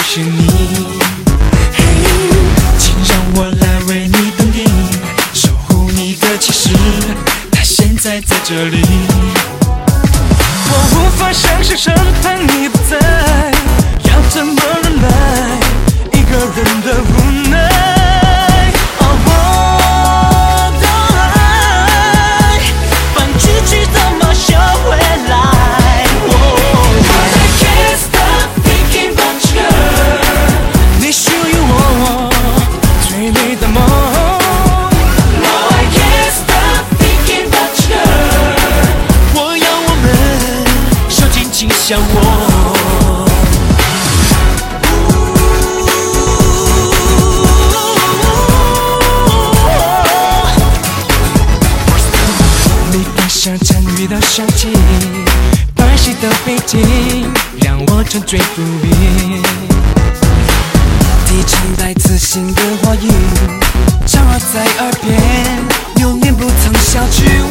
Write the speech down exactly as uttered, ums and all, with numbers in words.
是你。嘿，请让我来为你登顶，守护你的骑士，他现在在这里。我无法想象身旁你不在，要怎么忍耐一个人的无奈。哦，我的爱，反击去怎么收回来？哦 I can't stop thinking about you， 你属于我最美的梦。No I can't stop thinking about you， 我要我们手紧紧相握。参与到香气，白皙的背景让我沉醉不已。低沉带磁性的话语，缠绕在耳边，流年不曾消去。